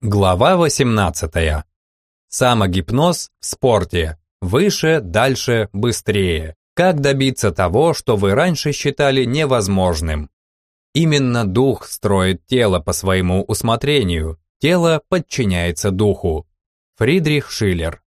Глава 18. Самогипноз в спорте. Выше, дальше, быстрее. Как добиться того, что вы раньше считали невозможным? Именно дух строит тело по своему усмотрению. Тело подчиняется духу. Фридрих Шиллер.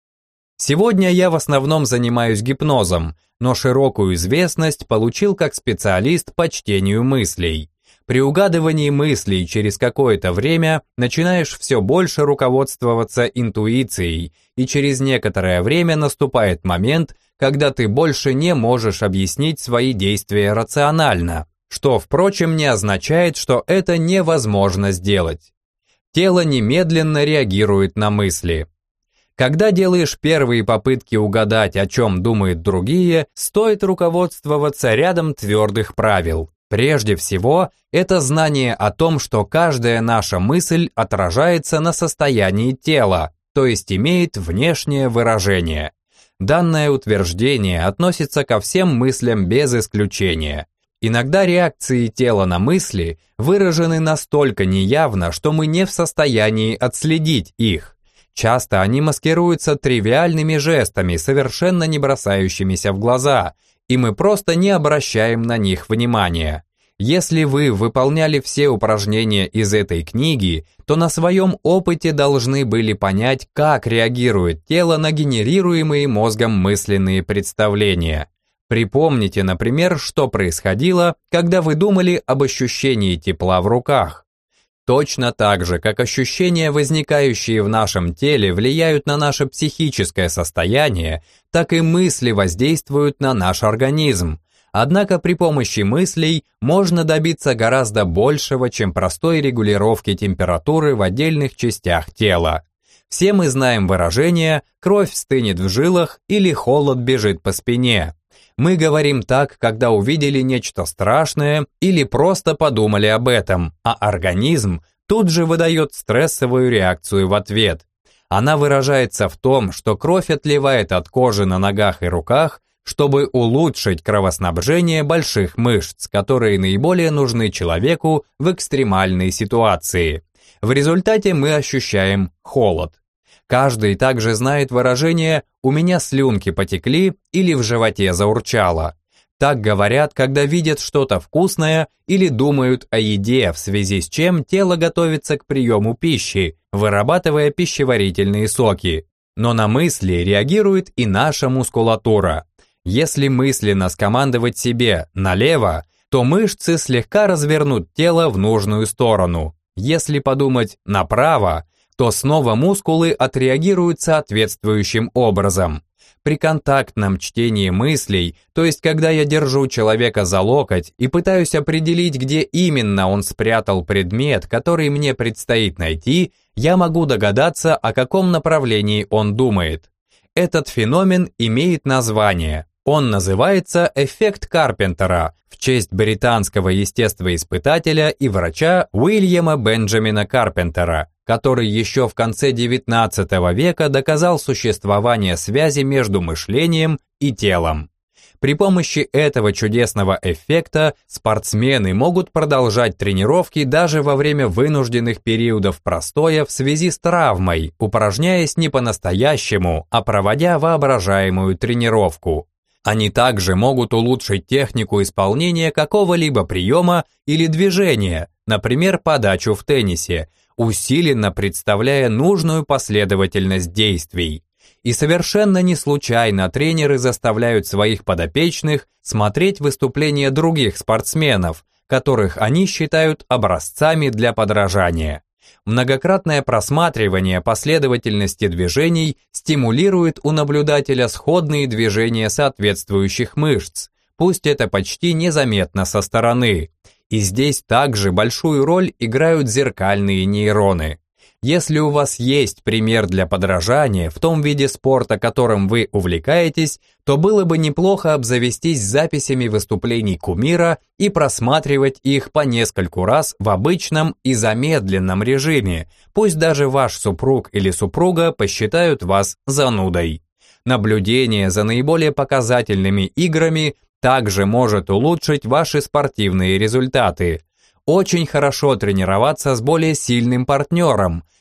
Сегодня я в основном занимаюсь гипнозом, но широкую известность получил как специалист по чтению мыслей. При угадывании мыслей через какое-то время начинаешь все больше руководствоваться интуицией, и через некоторое время наступает момент, когда ты больше не можешь объяснить свои действия рационально, что, впрочем, не означает, что это невозможно сделать. Тело немедленно реагирует на мысли. Когда делаешь первые попытки угадать, о чем думают другие, стоит руководствоваться рядом твердых правил. Прежде всего, это знание о том, что каждая наша мысль отражается на состоянии тела, то есть имеет внешнее выражение. Данное утверждение относится ко всем мыслям без исключения. Иногда реакции тела на мысли выражены настолько неявно, что мы не в состоянии отследить их. Часто они маскируются тривиальными жестами, совершенно не бросающимися в глаза, и мы просто не обращаем на них внимания. Если вы выполняли все упражнения из этой книги, то на своем опыте должны были понять, как реагирует тело на генерируемые мозгом мысленные представления. Припомните, например, что происходило, когда вы думали об ощущении тепла в руках. Точно так же, как ощущения, возникающие в нашем теле, влияют на наше психическое состояние, так и мысли воздействуют на наш организм. Однако при помощи мыслей можно добиться гораздо большего, чем простой регулировки температуры в отдельных частях тела. Все мы знаем выражение «кровь стынет в жилах» или «холод бежит по спине». Мы говорим так, когда увидели нечто страшное или просто подумали об этом, а организм тут же выдает стрессовую реакцию в ответ. Она выражается в том, что кровь отливает от кожи на ногах и руках, чтобы улучшить кровоснабжение больших мышц, которые наиболее нужны человеку в экстремальной ситуации. В результате мы ощущаем холод. Каждый также знает выражение «у меня слюнки потекли» или «в животе заурчало». Так говорят, когда видят что-то вкусное или думают о еде, в связи с чем тело готовится к приему пищи, вырабатывая пищеварительные соки. Но на мысли реагирует и наша мускулатура. Если мысленно скомандовать себе «налево», то мышцы слегка развернут тело в нужную сторону. Если подумать «направо», то снова мускулы отреагируют соответствующим образом. При контактном чтении мыслей, то есть когда я держу человека за локоть и пытаюсь определить, где именно он спрятал предмет, который мне предстоит найти, я могу догадаться, о каком направлении он думает. Этот феномен имеет название. Он называется эффект Карпентера в честь британского естествоиспытателя и врача Уильяма Бенджамина Карпентера, который еще в конце XIX века доказал существование связи между мышлением и телом. При помощи этого чудесного эффекта спортсмены могут продолжать тренировки даже во время вынужденных периодов простоя в связи с травмой, упражняясь не по-настоящему, а проводя воображаемую тренировку. Они также могут улучшить технику исполнения какого-либо приема или движения, например, подачу в теннисе, усиленно представляя нужную последовательность действий. И совершенно не случайно тренеры заставляют своих подопечных смотреть выступления других спортсменов, которых они считают образцами для подражания. Многократное просматривание последовательности движений стимулирует у наблюдателя сходные движения соответствующих мышц, пусть это почти незаметно со стороны. И здесь также большую роль играют зеркальные нейроны. Если у вас есть пример для подражания в том виде спорта, которым вы увлекаетесь, то было бы неплохо обзавестись записями выступлений кумира и просматривать их по нескольку раз в обычном и замедленном режиме, пусть даже ваш супруг или супруга посчитают вас занудой. Наблюдение за наиболее показательными играми также может улучшить ваши спортивные результаты. Очень хорошо тренироваться с более сильным партнером.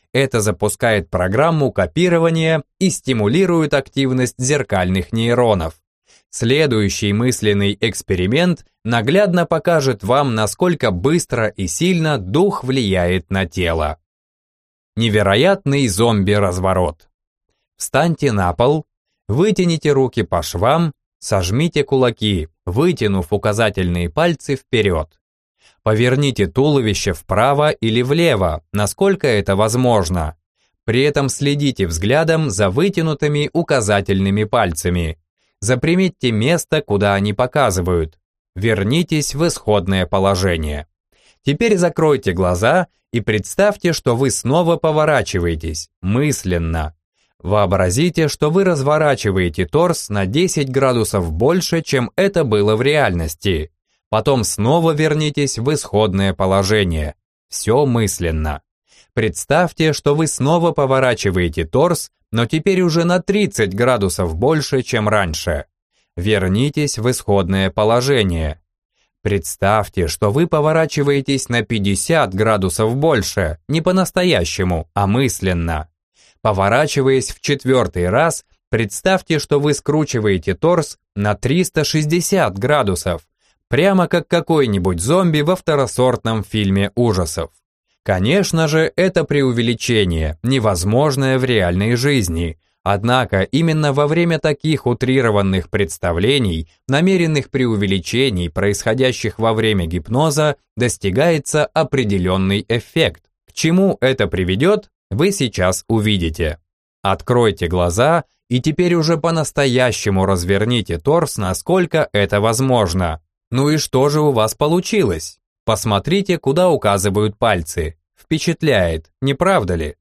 Это запускает программу копирования и стимулирует активность зеркальных нейронов. Следующий мысленный эксперимент наглядно покажет вам, насколько быстро и сильно дух влияет на тело. Невероятный зомби-разворот. Встаньте на пол, вытяните руки по швам, сожмите кулаки, вытянув указательные пальцы вперед. Поверните туловище вправо или влево, насколько это возможно. При этом следите взглядом за вытянутыми указательными пальцами. Заприметьте место, куда они показывают. Вернитесь в исходное положение. Теперь закройте глаза и представьте, что вы снова поворачиваетесь, мысленно. Вообразите, что вы разворачиваете торс на 10 градусов больше, чем это было в реальности. Потом снова вернитесь в исходное положение. Все мысленно. Представьте, что вы снова поворачиваете торс, но теперь уже на 30 градусов больше, чем раньше. Вернитесь в исходное положение. Представьте, что вы поворачиваетесь на 50 градусов больше, не по-настоящему, а мысленно. Поворачиваясь в 4-й раз, представьте, что вы скручиваете торс на 360 градусов, прямо как какой-нибудь зомби во второсортном фильме ужасов. Конечно же, это преувеличение, невозможное в реальной жизни. Однако именно во время таких утрированных представлений, намеренных преувеличений, происходящих во время гипноза, достигается определенный эффект. К чему это приведет, вы сейчас увидите. Откройте глаза и теперь уже по-настоящему разверните торс, насколько это возможно. Ну и что же у вас получилось? Посмотрите, куда указывают пальцы. Впечатляет, не правда ли?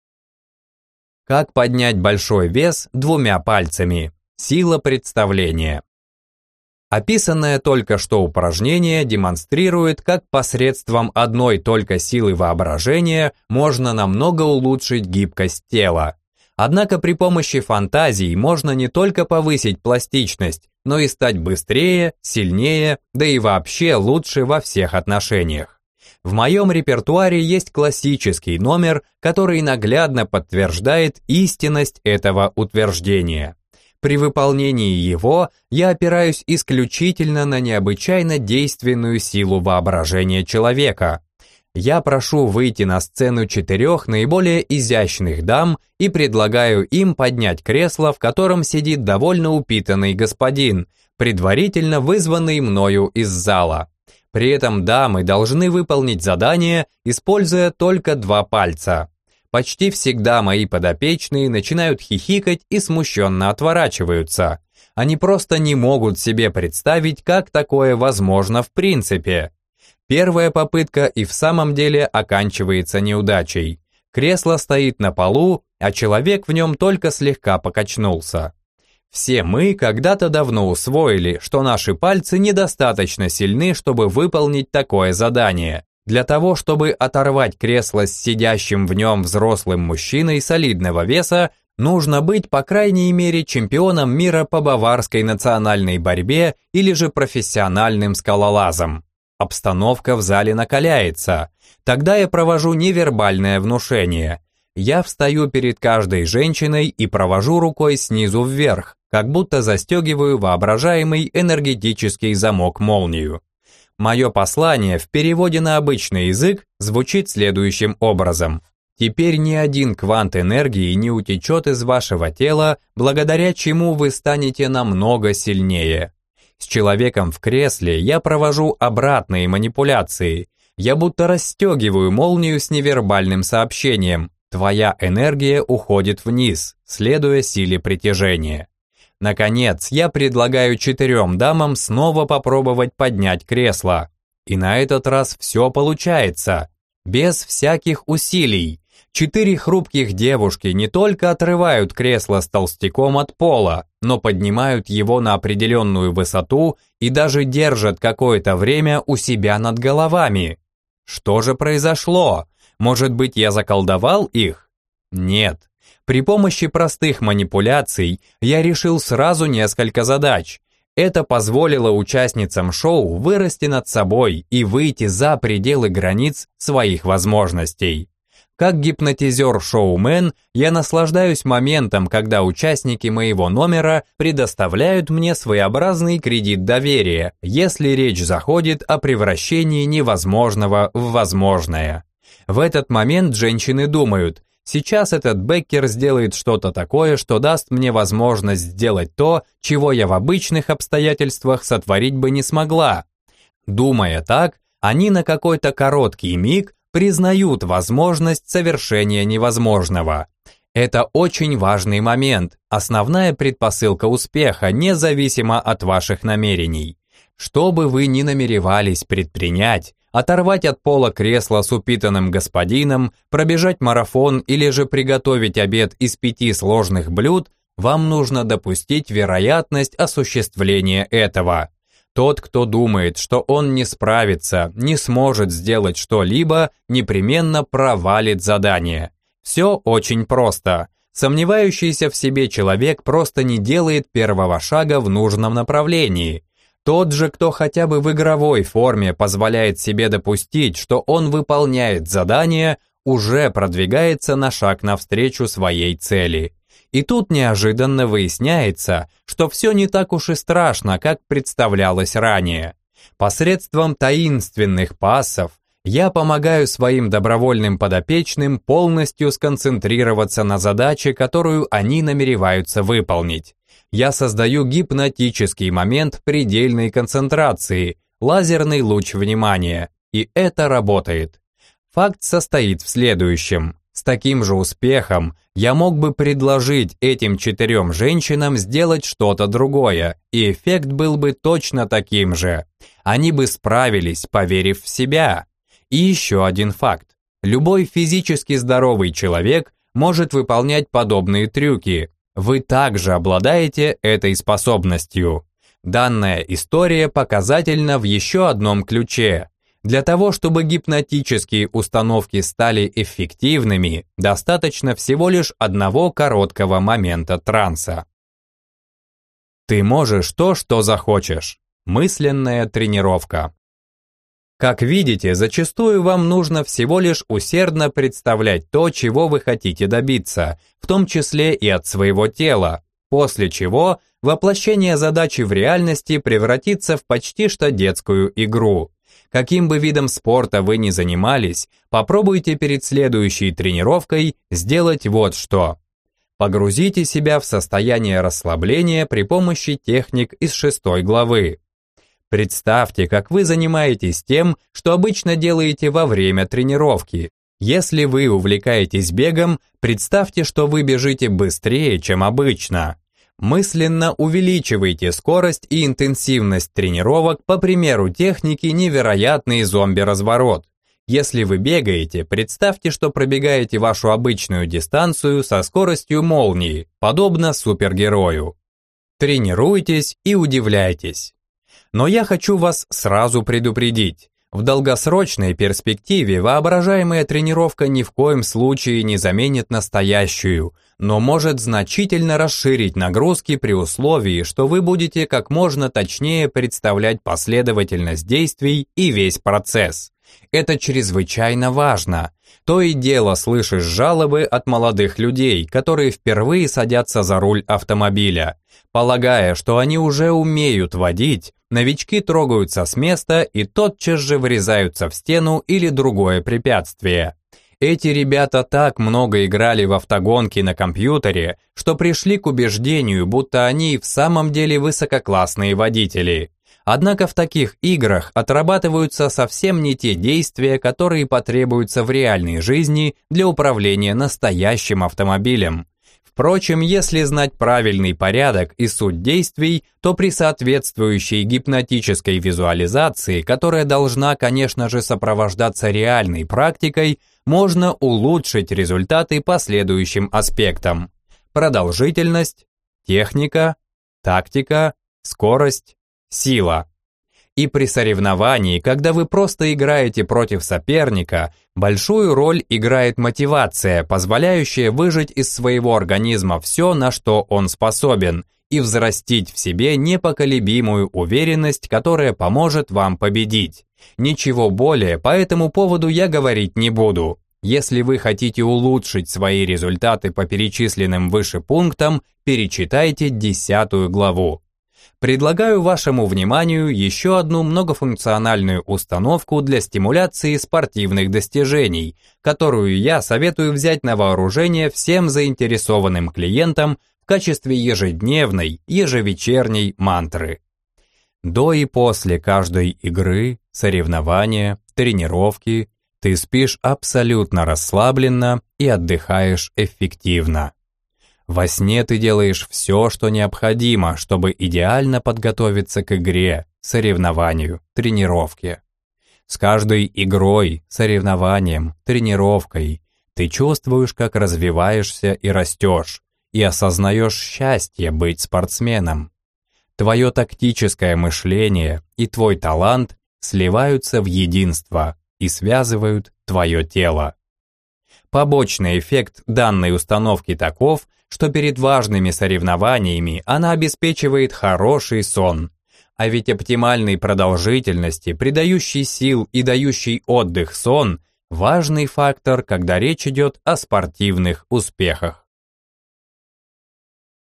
Как поднять большой вес 2 пальцами? Сила представления. Описанное только что упражнение демонстрирует, как посредством одной только силы воображения можно намного улучшить гибкость тела. Однако при помощи фантазии можно не только повысить пластичность, но и стать быстрее, сильнее, да и вообще лучше во всех отношениях. В моем репертуаре есть классический номер, который наглядно подтверждает истинность этого утверждения. При выполнении его я опираюсь исключительно на необычайно действенную силу воображения человека. Я прошу выйти на сцену 4 наиболее изящных дам и предлагаю им поднять кресло, в котором сидит довольно упитанный господин, предварительно вызванный мною из зала. При этом дамы должны выполнить задание, используя только 2 пальца. Почти всегда мои подопечные начинают хихикать и смущенно отворачиваются. Они просто не могут себе представить, как такое возможно в принципе. Первая попытка и в самом деле оканчивается неудачей. Кресло стоит на полу, а человек в нем только слегка покачнулся. Все мы когда-то давно усвоили, что наши пальцы недостаточно сильны, чтобы выполнить такое задание. Для того, чтобы оторвать кресло с сидящим в нем взрослым мужчиной солидного веса, нужно быть, по крайней мере, чемпионом мира по баварской национальной борьбе или же профессиональным скалолазом. Обстановка в зале накаляется. Тогда я провожу невербальное внушение. Я встаю перед каждой женщиной и провожу рукой снизу вверх, как будто застегиваю воображаемый энергетический замок-молнию. Мое послание в переводе на обычный язык звучит следующим образом. Теперь ни один квант энергии не утечет из вашего тела, благодаря чему вы станете намного сильнее. С человеком в кресле я провожу обратные манипуляции. Я будто расстегиваю молнию с невербальным сообщением. Твоя энергия уходит вниз, следуя силе притяжения. Наконец, я предлагаю 4 дамам снова попробовать поднять кресло. И на этот раз все получается. Без всяких усилий. 4 хрупких девушки не только отрывают кресло с толстяком от пола, но поднимают его на определенную высоту и даже держат какое-то время у себя над головами. Что же произошло? Может быть, я заколдовал их? Нет. При помощи простых манипуляций я решил сразу несколько задач. Это позволило участницам шоу вырасти над собой и выйти за пределы границ своих возможностей. Как гипнотизер-шоумен, я наслаждаюсь моментом, когда участники моего номера предоставляют мне своеобразный кредит доверия, если речь заходит о превращении невозможного в возможное. В этот момент женщины думают: сейчас этот Беккер сделает что-то такое, что даст мне возможность сделать то, чего я в обычных обстоятельствах сотворить бы не смогла. Думая так, они на какой-то короткий миг признают возможность совершения невозможного. Это очень важный момент, основная предпосылка успеха, независимо от ваших намерений. Что бы вы ни намеревались предпринять, оторвать от пола кресло с упитанным господином, пробежать марафон или же приготовить обед из 5 сложных блюд, вам нужно допустить вероятность осуществления этого. Тот, кто думает, что он не справится, не сможет сделать что-либо, непременно провалит задание. Все очень просто. Сомневающийся в себе человек просто не делает первого шага в нужном направлении. Тот же, кто хотя бы в игровой форме позволяет себе допустить, что он выполняет задание, уже продвигается на шаг навстречу своей цели. И тут неожиданно выясняется, что все не так уж и страшно, как представлялось ранее. Посредством таинственных пассов я помогаю своим добровольным подопечным полностью сконцентрироваться на задаче, которую они намереваются выполнить. Я создаю гипнотический момент предельной концентрации, лазерный луч внимания, и это работает. Факт состоит в следующем. С таким же успехом я мог бы предложить этим 4 женщинам сделать что-то другое, и эффект был бы точно таким же. Они бы справились, поверив в себя. И еще один факт. Любой физически здоровый человек может выполнять подобные трюки. Вы также обладаете этой способностью. Данная история показательна в еще одном ключе. Для того, чтобы гипнотические установки стали эффективными, достаточно всего лишь одного короткого момента транса. Ты можешь то, что захочешь. Мысленная тренировка. Как видите, зачастую вам нужно всего лишь усердно представлять то, чего вы хотите добиться, в том числе и от своего тела, после чего воплощение задачи в реальности превратится в почти что детскую игру. Каким бы видом спорта вы ни занимались, попробуйте перед следующей тренировкой сделать вот что. Погрузите себя в состояние расслабления при помощи техник из 6 главы. Представьте, как вы занимаетесь тем, что обычно делаете во время тренировки. Если вы увлекаетесь бегом, представьте, что вы бежите быстрее, чем обычно. Мысленно увеличивайте скорость и интенсивность тренировок по примеру техники «Невероятный зомби-разворот». Если вы бегаете, представьте, что пробегаете вашу обычную дистанцию со скоростью молнии, подобно супергерою. Тренируйтесь и удивляйтесь. Но я хочу вас сразу предупредить. В долгосрочной перспективе воображаемая тренировка ни в коем случае не заменит настоящую, но может значительно расширить нагрузки при условии, что вы будете как можно точнее представлять последовательность действий и весь процесс. Это чрезвычайно важно. То и дело слышишь жалобы от молодых людей, которые впервые садятся за руль автомобиля. Полагая, что они уже умеют водить, новички трогаются с места и тотчас же врезаются в стену или другое препятствие. Эти ребята так много играли в автогонки на компьютере, что пришли к убеждению, будто они в самом деле высококлассные водители. Однако в таких играх отрабатываются совсем не те действия, которые потребуются в реальной жизни для управления настоящим автомобилем. Впрочем, если знать правильный порядок и суть действий, то при соответствующей гипнотической визуализации, которая должна, конечно же, сопровождаться реальной практикой, можно улучшить результаты по следующим аспектам: продолжительность, техника, тактика, скорость, сила. И при соревновании, когда вы просто играете против соперника, большую роль играет мотивация, позволяющая выжать из своего организма все, на что он способен, и взрастить в себе непоколебимую уверенность, которая поможет вам победить. Ничего более по этому поводу я говорить не буду. Если вы хотите улучшить свои результаты по перечисленным выше пунктам, перечитайте 10 главу. Предлагаю вашему вниманию еще одну многофункциональную установку для стимуляции спортивных достижений, которую я советую взять на вооружение всем заинтересованным клиентам в качестве ежедневной, ежевечерней мантры. До и после каждой игры, соревнования, тренировки ты спишь абсолютно расслабленно и отдыхаешь эффективно. Во сне ты делаешь все, что необходимо, чтобы идеально подготовиться к игре, соревнованию, тренировке. С каждой игрой, соревнованием, тренировкой ты чувствуешь, как развиваешься и растешь, и осознаешь счастье быть спортсменом. Твое тактическое мышление и твой талант сливаются в единство и связывают твое тело. Побочный эффект данной установки таков, что перед важными соревнованиями она обеспечивает хороший сон. А ведь оптимальной продолжительности, придающий сил и дающий отдых сон – важный фактор, когда речь идет о спортивных успехах.